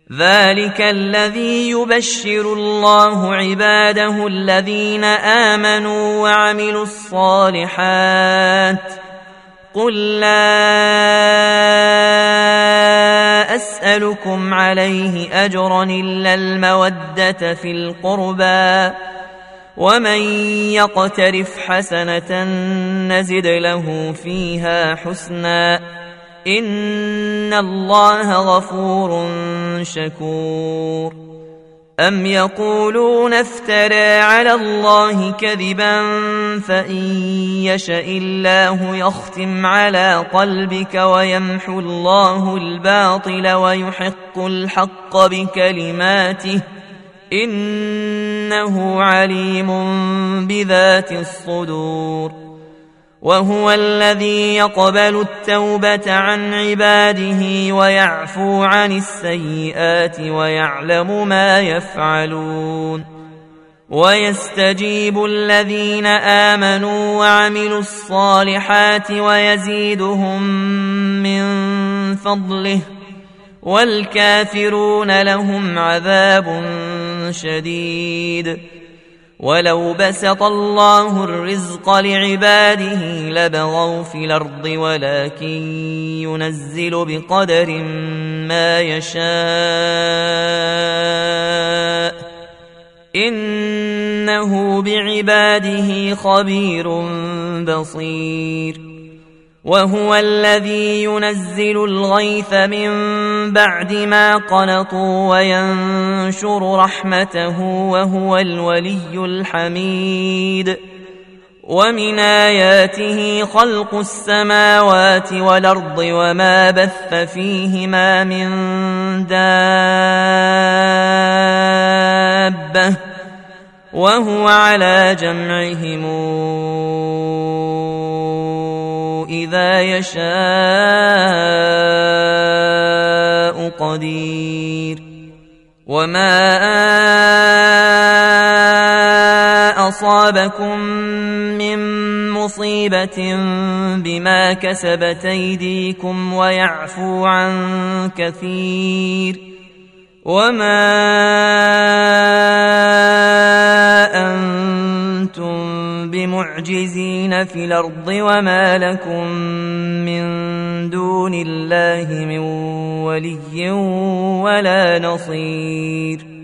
ذلك الذي يبشر الله عباده الذين آمنوا وعملوا الصالحات قل لا أسألكم عليه أجرا إلا المودة في القربى ومن يقترف حسنة نزد له فيها حسنا إن الله غفور شكور أم يقولون افترى على الله كذبا فإن يشأ الله يختم على قلبك ويمحو الله الباطل ويحق الحق بكلماته إنه عليم بذات الصدور وهو الذي يقبل التوبة عن عباده ويعفو عن السيئات ويعلم ما يفعلون ويستجيب الذين آمنوا وعملوا الصالحات ويزيدهم من فضله والكافرون لهم عذاب شديد ولو بسط الله الرزق لعباده لبغوا في الأرض ولكن ينزل بقدر ما يشاء إنه بعباده خبير بصير وهو الذي ينزل الغيث من بعد ما قنطوا وينشر رحمته وهو الولي الحميد ومن آياته خلق السماوات والأرض وما بث فيهما من دابة وهو على جمعهم إذا يشاء قدير وما أصابكم من مصيبة بما كسبت أيديكم ويعفو عن كثير وما أنتم بمعجزين في الأرض وما لكم من دون الله من ولي ولا نصير